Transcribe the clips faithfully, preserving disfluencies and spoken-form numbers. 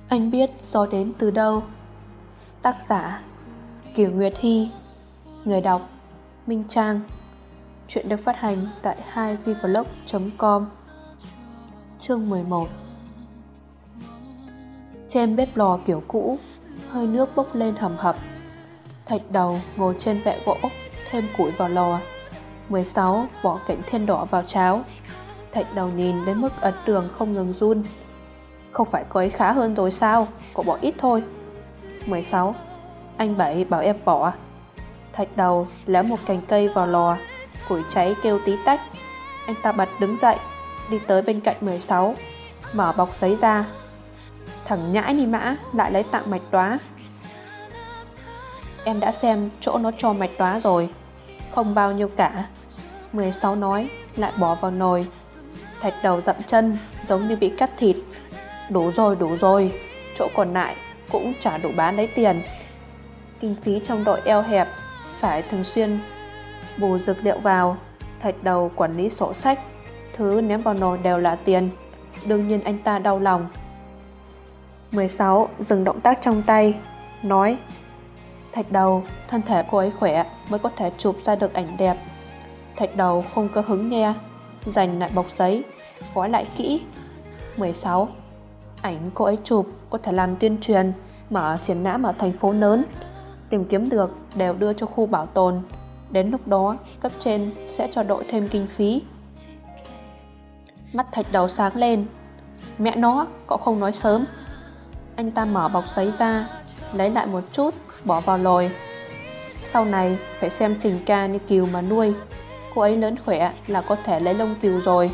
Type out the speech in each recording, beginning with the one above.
Anh biết gió đến từ đâu. Tác giả Kiều Nguyệt Hy. Người đọc Minh Trang. Chuyện được phát hành tại hai vblog chấm com. Chương mười một. Trên bếp lò kiểu cũ, hơi nước bốc lên hầm hập. Thạch Đầu ngồi trên vẹ gỗ, thêm củi vào lò. Mười sáu bỏ cạnh thiên đỏ vào cháo. Thạch Đầu nhìn đến mức ấn đường không ngừng run. Không phải cô ấy khá hơn rồi sao? Cậu bỏ ít thôi. Mười sáu. Anh Bảy bảo em bỏ. Thạch Đầu léo một cành cây vào lò. Củi cháy kêu tí tách. Anh ta bật đứng dậy, đi tới bên cạnh mười sáu, mở bọc giấy ra. Thằng nhãi ni mã lại lấy tặng mạch đóa. Em đã xem chỗ nó cho mạch đóa rồi, không bao nhiêu cả. Mười sáu nói, lại bỏ vào nồi. Thạch Đầu dậm chân giống như bị cắt thịt. Đủ rồi, đủ rồi, chỗ còn lại cũng chả đủ bán lấy tiền. Kinh phí trong đội eo hẹp, phải thường xuyên bù dược liệu vào. Thạch Đầu quản lý sổ sách, thứ ném vào nồi đều là tiền. Đương nhiên anh ta đau lòng. Mười sáu dừng động tác trong tay, nói: Thạch Đầu, thân thể cô ấy khỏe mới có thể chụp ra được ảnh đẹp. Thạch Đầu không có hứng nghe, giành lại bọc giấy, gói lại kỹ. Mười sáu. Ảnh cô ấy chụp có thể làm tuyên truyền, mở triển lãm ở thành phố lớn. Tìm kiếm được đều đưa cho khu bảo tồn. Đến lúc đó cấp trên sẽ cho đội thêm kinh phí. Mắt Thạch Đầu sáng lên. Mẹ nó, cậu không nói sớm. Anh ta mở bọc giấy ra, lấy lại một chút, bỏ vào lồi. Sau này phải xem Trình Ca như cừu mà nuôi. Cô ấy lớn khỏe là có thể lấy lông cừu rồi.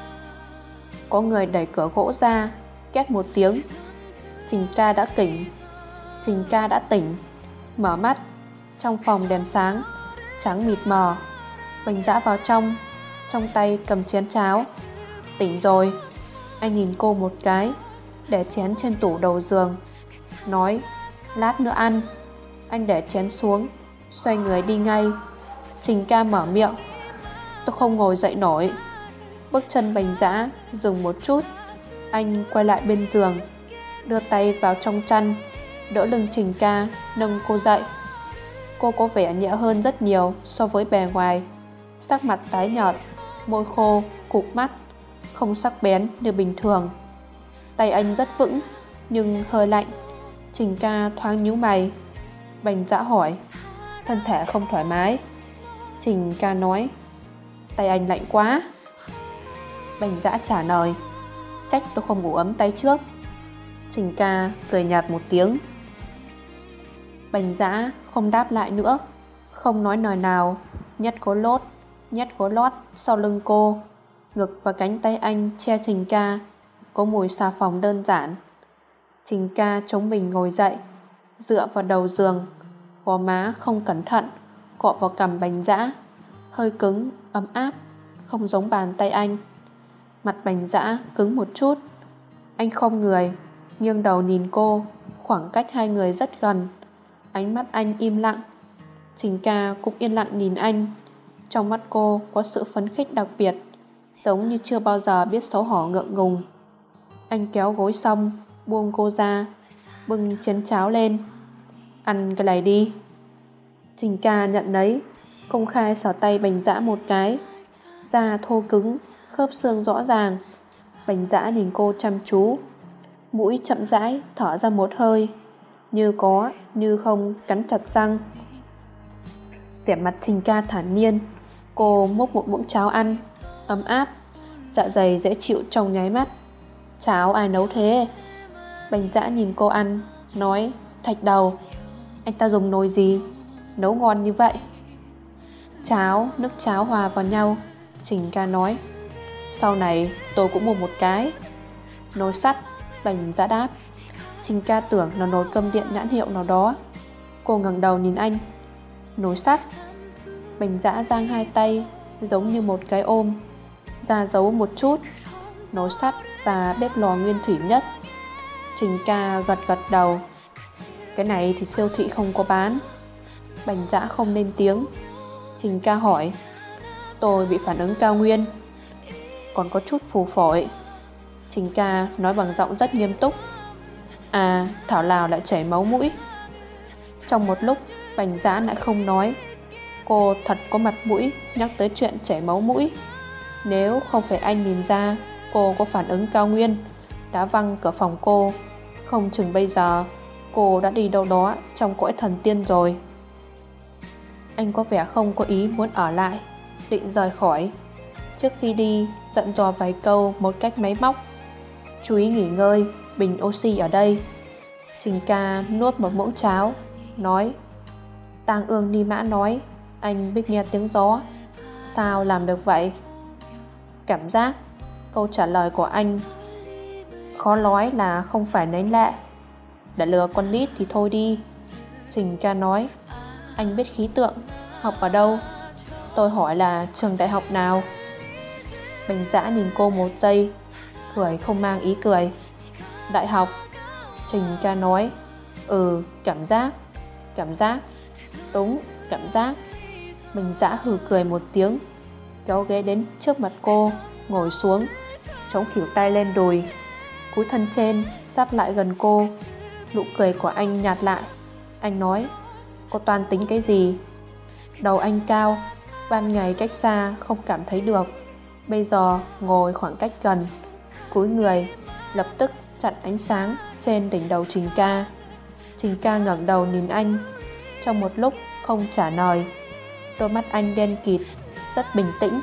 Có người đẩy cửa gỗ ra, két một tiếng. Trình Ca đã tỉnh. Trình Ca đã tỉnh. Mở mắt. Trong phòng đèn sáng, trắng mịt mờ. Bành Dã vào trong, trong tay cầm chén cháo. Tỉnh rồi. Anh nhìn cô một cái, để chén trên tủ đầu giường, nói: Lát nữa ăn. Anh để chén xuống, xoay người đi ngay. Trình Ca mở miệng: Tôi không ngồi dậy nổi. Bước chân Bành Dã dừng một chút. Anh quay lại bên giường, đưa tay vào trong chăn, đỡ lưng Trình Ca, nâng cô dậy. Cô có vẻ nhẹ hơn rất nhiều so với bề ngoài. Sắc mặt tái nhợt, môi khô, cụp mắt, không sắc bén như bình thường. Tay anh rất vững, nhưng hơi lạnh. Trình Ca thoáng nhíu mày. Bành Dã hỏi: Thân thể không thoải mái? Trình Ca nói: Tay anh lạnh quá. Bành Dã trả lời: Trách tôi không ngủ ấm tay trước. Trình Ca cười nhạt một tiếng. Bành Dã không đáp lại nữa, không nói lời nào. Nhét gối lót, nhét gối lót sau lưng cô. Ngực và cánh tay anh che Trình Ca, có mùi xà phòng đơn giản. Trình Ca chống mình ngồi dậy, dựa vào đầu giường, gò má không cẩn thận cọ vào cằm Bành Dã, hơi cứng, ấm áp, không giống bàn tay anh. Mặt Bành Dã cứng một chút. Anh khom người, nghiêng đầu nhìn cô. Khoảng cách hai người rất gần. Ánh mắt anh im lặng. Trình Ca cũng yên lặng nhìn anh. Trong mắt cô có sự phấn khích đặc biệt, giống như chưa bao giờ biết xấu hổ ngượng ngùng. Anh kéo gối xong, buông cô ra, bưng chén cháo lên. Ăn cái này đi. Trình Ca nhận lấy, công khai xỏ tay Bành Dã một cái. Da thô cứng, khớp xương rõ ràng. Bành Dã nhìn cô chăm chú, mũi chậm rãi thở ra một hơi, như có như không cắn chặt răng. Vẻ mặt Trình Ca thản nhiên. Cô múc một muỗng cháo ăn, ấm áp, dạ dày dễ chịu trong nháy mắt. Cháo ai nấu thế? Bành Dã nhìn cô ăn, nói: Thạch Đầu, anh ta dùng nồi gì nấu ngon như vậy? Cháo, nước cháo hòa vào nhau. Trình Ca nói: Sau này tôi cũng mua một cái. Nồi sắt. Bành Dã đáp. Trình Ca tưởng là nồi cơm điện nhãn hiệu nào đó. Cô ngẩng đầu nhìn anh. Nồi sắt. Bành Dã giang hai tay giống như một cái ôm, ra dấu một chút. Nồi sắt và bếp lò nguyên thủy nhất. Trình Ca gật gật đầu. Cái này thì siêu thị không có bán. Bành Dã không lên tiếng. Trình Ca hỏi: Tôi bị phản ứng cao nguyên, còn có chút phù phổi. Trình Ca nói bằng giọng rất nghiêm túc. À, thảo nào lại chảy máu mũi. Trong một lúc, Bành Dã lại không nói. Cô thật có mặt mũi nhắc tới chuyện chảy máu mũi. Nếu không phải anh nhìn ra cô có phản ứng cao nguyên, đá văng cửa phòng cô, không chừng bây giờ cô đã đi đâu đó trong cõi thần tiên rồi. Anh có vẻ không có ý muốn ở lại, định rời khỏi. Trước khi đi, dặn dò vài câu một cách máy móc. Chú ý nghỉ ngơi, bình oxy ở đây. Trình ca nuốt một muỗng cháo, nói: Tang Ương Ni Mã nói anh biết nghe tiếng gió. Sao làm được vậy? Cảm giác. Câu trả lời của anh khó nói là không phải nấy lạ. Đã lừa con nít thì thôi đi. Trình ca nói: Anh biết khí tượng, học ở đâu? Tôi hỏi là trường đại học nào? Bành Dã nhìn cô một giây, cười không mang ý cười. Đại học. Trình ca nói: Ừ, cảm giác. Cảm giác. Đúng, cảm giác. Bành Dã hừ cười một tiếng, kéo ghế đến trước mặt cô, ngồi xuống, chống khuỷu tay lên đùi, cúi thân trên sắp lại gần cô. Nụ cười của anh nhạt lại. Anh nói: Cô toan tính cái gì? Đầu anh cao, ban ngày cách xa không cảm thấy được, bây giờ ngồi khoảng cách gần, cúi người, lập tức chặn ánh sáng trên đỉnh đầu Trình ca. Trình ca ngẩng đầu nhìn anh, trong một lúc không trả lời. Đôi mắt anh đen kịt, rất bình tĩnh.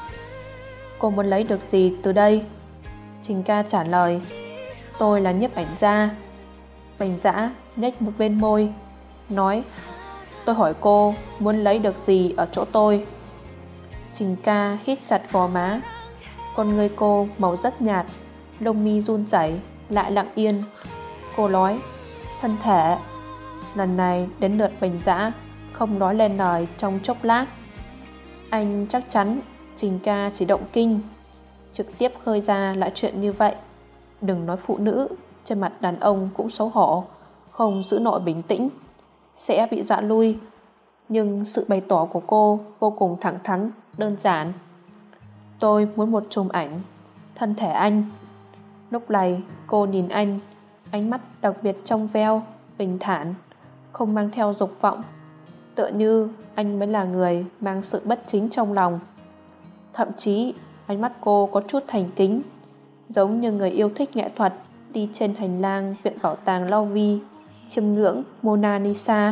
Cô muốn lấy được gì từ đây? Trình ca trả lời: Tôi là nhiếp ảnh gia. Bành Dã nhếch một bên môi, nói: Tôi hỏi cô muốn lấy được gì ở chỗ tôi. Trình ca hít chặt gò má. Con người cô màu rất nhạt, lông mi run rẩy lại lặng yên. Cô nói: Thân thể. Lần này đến lượt Bành Dã không nói lên lời trong chốc lát. Anh chắc chắn Trình ca chỉ động kinh, trực tiếp khơi ra lại chuyện như vậy. Đừng nói phụ nữ, trên mặt đàn ông cũng xấu hổ, không giữ nổi bình tĩnh, sẽ bị dọa lui. Nhưng sự bày tỏ của cô vô cùng thẳng thắn, đơn giản. Tôi muốn một chùm ảnh thân thể anh. Lúc này cô nhìn anh, ánh mắt đặc biệt trong veo, bình thản, không mang theo dục vọng, tựa như anh mới là người mang sự bất chính trong lòng. Thậm chí ánh mắt cô có chút thành kính, giống như người yêu thích nghệ thuật đi trên hành lang viện bảo tàng Louvre chiêm ngưỡng Mona Lisa.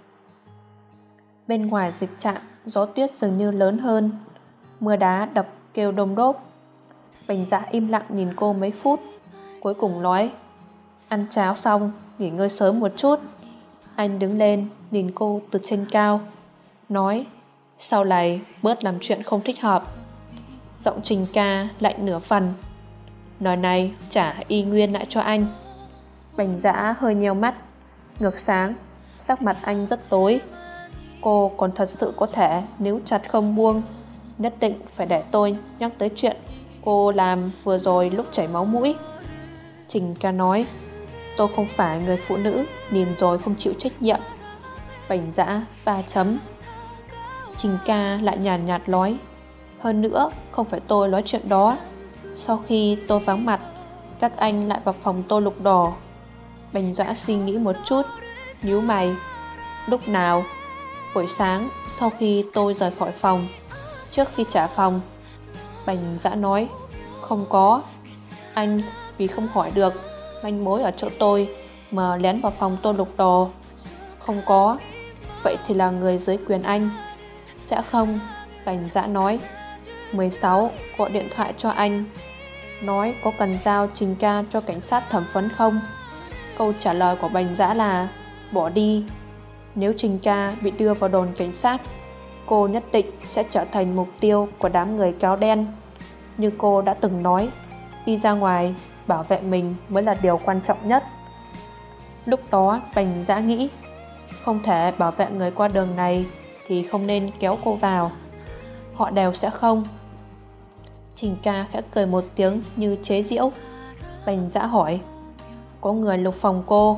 Bên ngoài dịch trạm, gió tuyết dường như lớn hơn, mưa đá đập kêu đôm đốp. Bành Dã im lặng nhìn cô mấy phút, cuối cùng nói: Ăn cháo xong, nghỉ ngơi sớm một chút. Anh đứng lên, nhìn cô từ trên cao, nói: Sau này bớt làm chuyện không thích hợp. Giọng Trình ca lạnh nửa phần. Nói này trả y nguyên lại cho anh. Bành Dã hơi nheo mắt, ngược sáng, sắc mặt anh rất tối. Cô còn thật sự có thể níu chặt không buông, nhất định phải để tôi nhắc tới chuyện cô làm vừa rồi lúc chảy máu mũi. Trình ca nói: Tôi không phải người phụ nữ nhìn rồi không chịu trách nhiệm. Bành Dã ba chấm. Trình ca lại nhàn nhạt, nhạt nói: Hơn nữa không phải tôi nói chuyện đó. Sau khi tôi vắng mặt, các anh lại vào phòng tôi lục đò. Bành Dã suy nghĩ một chút, nhíu mày. Lúc nào? Buổi sáng sau khi tôi rời khỏi phòng, trước khi trả phòng. Bành Dã nói: Không có. Anh vì không hỏi được manh mối ở chỗ tôi mà lén vào phòng tôi lục đồ. Không có. Vậy thì là người dưới quyền anh. Sẽ không. Bành Dã nói: mười sáu gọi điện thoại cho anh, nói có cần giao Trình ca cho cảnh sát thẩm vấn không. Câu trả lời của Bành Dã là bỏ đi. Nếu Trình ca bị đưa vào đồn cảnh sát, cô nhất định sẽ trở thành mục tiêu của đám người cáo đen. Như cô đã từng nói, đi ra ngoài bảo vệ mình mới là điều quan trọng nhất. Lúc đó Bành Dã nghĩ, không thể bảo vệ người qua đường này thì không nên kéo cô vào. Họ đều sẽ không. Trình ca khẽ cười một tiếng như chế giễu. Bành Dã hỏi: Có người lục phòng cô?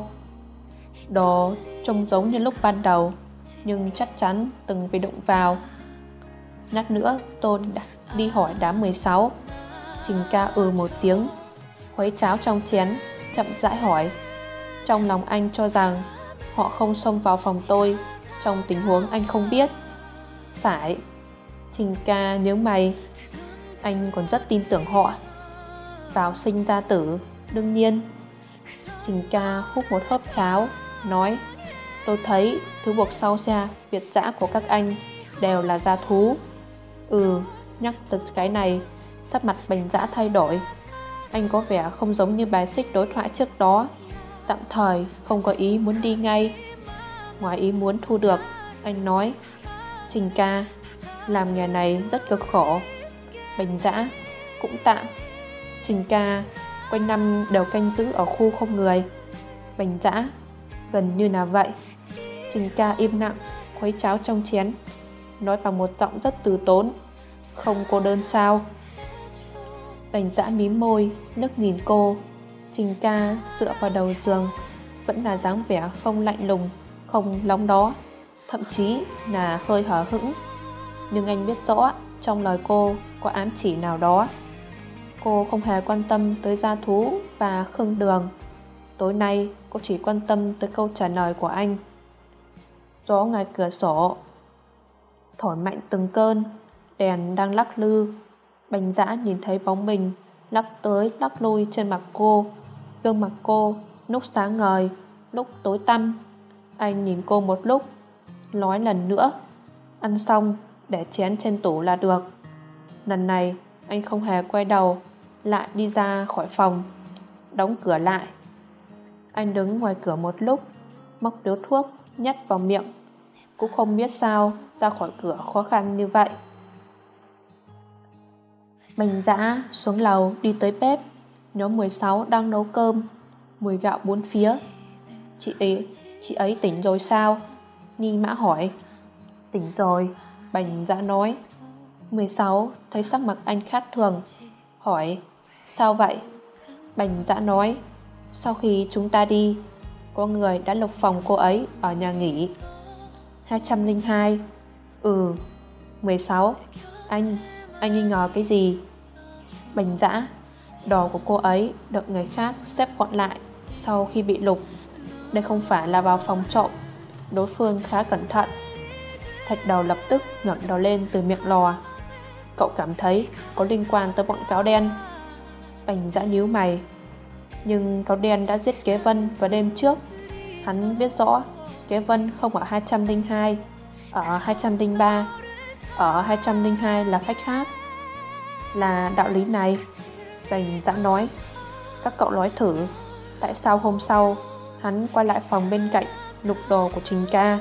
Đồ trông giống như lúc ban đầu, nhưng chắc chắn từng bị đụng vào. Lát nữa tôi đi hỏi đám mười sáu. Trình ca ừ một tiếng, khuấy cháo trong chén, chậm rãi hỏi: Trong lòng anh cho rằng họ không xông vào phòng tôi trong tình huống anh không biết. Phải. Trình ca nhớ mày. Anh còn rất tin tưởng họ. Vào sinh ra tử, đương nhiên. Trình ca hút một hớp cháo, nói: tôi thấy thứ buộc sau xe Việt dã của các anh đều là da thú. Ừ, nhắc tới cái này, sắc mặt Bành Dã thay đổi. Anh có vẻ không giống như bài xích đối thoại trước đó, tạm thời không có ý muốn đi ngay. Ngoài ý muốn thu được, anh nói: Trình ca, làm nghề này rất cực khổ. Bành Dã: cũng tạm. Trình ca: quanh năm đều canh giữ ở khu không người. Bành Dã: gần như là vậy. Trình ca im lặng, khuấy cháo trong chén, nói bằng một giọng rất từ tốn: không cô đơn sao? Bành Dã mím môi, nước nhìn cô. Trình ca dựa vào đầu giường, vẫn là dáng vẻ không lạnh lùng, không nóng đó, thậm chí là hơi hờ hững. Nhưng anh biết rõ trong lời cô có ám chỉ nào đó. Cô không hề quan tâm tới gia thú và Khương Đường. Tối nay cô chỉ quan tâm tới câu trả lời của anh. Gió ngoài cửa sổ thổi mạnh từng cơn, đèn đang lắc lư. Bành Dã nhìn thấy bóng mình lắc tới lắc lui trên mặt cô. Gương mặt cô lúc sáng ngời, lúc tối tăm. Anh nhìn cô một lúc, nói lần nữa: ăn xong để chén trên tủ là được. Lần này anh không hề quay đầu lại, đi ra khỏi phòng, đóng cửa lại. Anh đứng ngoài cửa một lúc, móc điếu thuốc nhét vào miệng. Cũng không biết sao ra khỏi cửa khó khăn như vậy. Bành Dã xuống lầu đi tới bếp. Nhóm mười sáu đang nấu cơm, mùi gạo bốn phía. Chị ấy, chị ấy tỉnh rồi sao? Ni Mã hỏi. Tỉnh rồi, Bành Dã nói. mười sáu thấy sắc mặt anh khác thường, hỏi: sao vậy? Bành Dã nói: sau khi chúng ta đi, có người đã lục phòng cô ấy ở nhà nghỉ. Hai trăm linh hai. Ừ. Mười sáu. Anh, anh nghi ngờ cái gì? Bành Dã: đồ của cô ấy được người khác xếp gọn lại sau khi bị lục. Đây không phải là vào phòng trộm. Đối phương khá cẩn thận. Thạch Đầu lập tức ngẩng đầu lên từ miệng lò. Cậu cảm thấy có liên quan tới bọn cáo đen? Bành Dã nhíu mày. Nhưng cáo đen đã giết Kế Vân vào đêm trước. Hắn biết rõ Kế Vân không ở hai trăm linh hai, ở hai trăm linh ba. Ở hai trăm linh hai là khách khác. Là đạo lý này, Bành Dã nói. Các cậu nói thử, tại sao hôm sau hắn quay lại phòng bên cạnh lục đồ của Trình ca?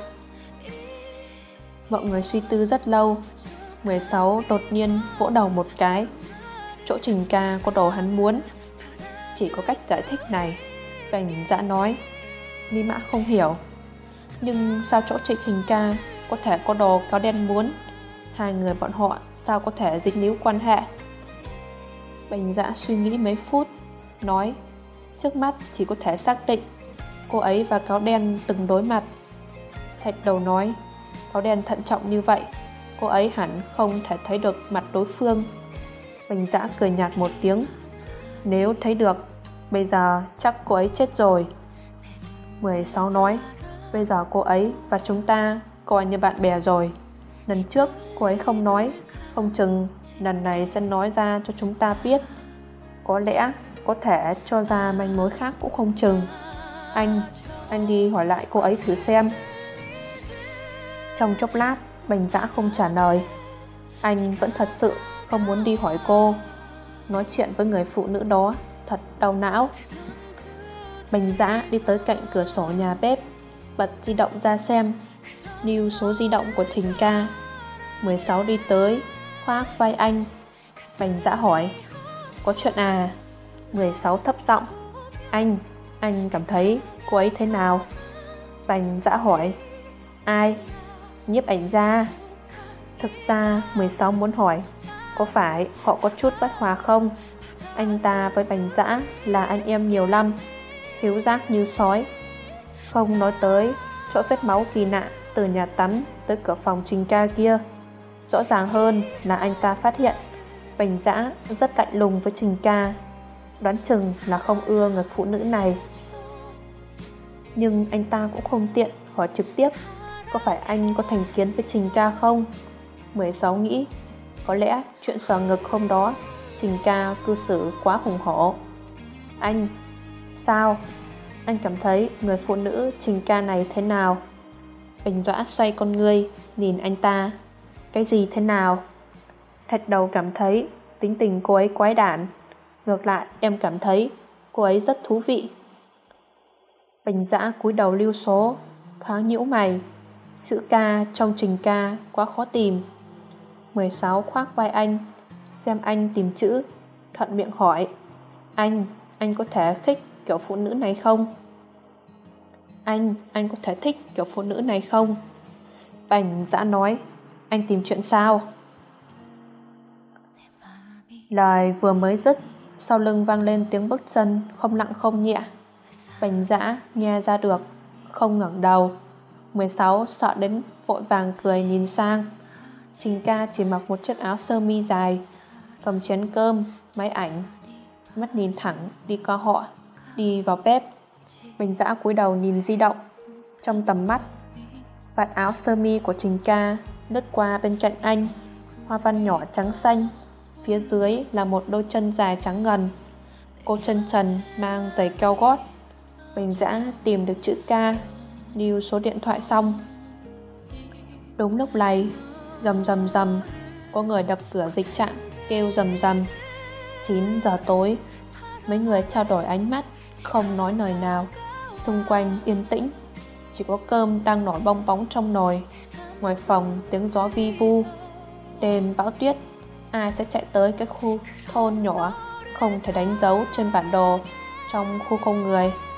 Mọi người suy tư rất lâu. Mười sáu đột nhiên vỗ đầu một cái. Chỗ Trình ca có đồ hắn muốn. Chỉ có cách giải thích này, Bành Dã nói. Ni Mã không hiểu. Nhưng sao chỗ chị Trình ca có thể có đồ cáo đen muốn? Hai người bọn họ sao có thể dính líu quan hệ? Bành Dã suy nghĩ mấy phút, nói: trước mắt chỉ có thể xác định cô ấy và cáo đen từng đối mặt. Thạch Đầu nói: cáo đen thận trọng như vậy, cô ấy hẳn không thể thấy được mặt đối phương. Bành Dã cười nhạt một tiếng. Nếu thấy được, bây giờ chắc cô ấy chết rồi. Mười sáu nói: bây giờ cô ấy và chúng ta coi như bạn bè rồi. Lần trước cô ấy không nói, không chừng lần này sẽ nói ra cho chúng ta biết. Có lẽ có thể cho ra manh mối khác cũng không chừng. Anh, anh đi hỏi lại cô ấy thử xem. Trong chốc lát, Bành Dã không trả lời. Anh vẫn thật sự không muốn đi hỏi cô. Nói chuyện với người phụ nữ đó thật đau não. Bành Dã đi tới cạnh cửa sổ nhà bếp, bật di động ra xem, lưu số di động của Trình ca. Mười sáu đi tới, khoác vai anh. Bành Dã hỏi: có chuyện à? Mười sáu thấp giọng: Anh, anh cảm thấy cô ấy thế nào? Bành Dã hỏi: ai? Nhiếp ảnh gia. Thực ra mười sáu muốn hỏi, có phải họ có chút bất hòa không? Anh ta với Bành Dã là anh em nhiều năm, khiếu giác như sói. Không nói tới chỗ vết máu kỳ lạ từ nhà tắm tới cửa phòng Trình ca kia. Rõ ràng hơn là anh ta phát hiện Bành Dã rất lạnh lùng với Trình ca. Đoán chừng là không ưa người phụ nữ này. Nhưng anh ta cũng không tiện hỏi trực tiếp có phải anh có thành kiến với Trình ca không. mười sáu nghĩ có lẽ chuyện sờ ngực hôm đó Trình ca cư xử quá hùng hổ. Anh, sao? Anh cảm thấy người phụ nữ Trình ca này thế nào? Bình Dõa xoay con ngươi nhìn anh ta. Cái gì thế nào? Thạch Đầu cảm thấy tính tình cô ấy quái đản. Ngược lại em cảm thấy cô ấy rất thú vị. Bình Dã cúi đầu lưu số, thoáng nhíu mày. Chữ ca trong Trình ca quá khó tìm. mười sáu khoác vai anh, xem anh tìm chữ, thuận miệng hỏi. Anh, anh có thể thích kiểu phụ nữ này không? Anh, anh có thể thích kiểu phụ nữ này không? Bình Dã nói. Anh tìm chuyện sao? Lời vừa mới dứt, sau lưng vang lên tiếng bước chân không nặng không nhẹ. Bình Dã nghe ra được, không ngẩng đầu. mười sáu sợ đến vội vàng cười nhìn sang. Trình ca chỉ mặc một chiếc áo sơ mi dài, cầm chén cơm, máy ảnh, mắt nhìn thẳng đi qua họ, đi vào bếp. Bình Dã cúi đầu nhìn di động. Trong tầm mắt, vạt áo sơ mi của Trình ca lướt qua bên cạnh anh, hoa văn nhỏ trắng xanh. Phía dưới là một đôi chân dài trắng ngần. Cô chân trần mang giày cao gót. Bình Dã tìm được chữ ca, lưu số điện thoại xong. Đúng lúc này, rầm rầm rầm, có người đập cửa dịch trạm, kêu rầm rầm. Chín giờ tối. Mấy người trao đổi ánh mắt, không nói lời nào. Xung quanh yên tĩnh, chỉ có cơm đang nổi bong bóng trong nồi. Ngoài phòng tiếng gió vi vu. Đêm bão tuyết, ai sẽ chạy tới cái khu thôn nhỏ không thể đánh dấu trên bản đồ trong khu không người.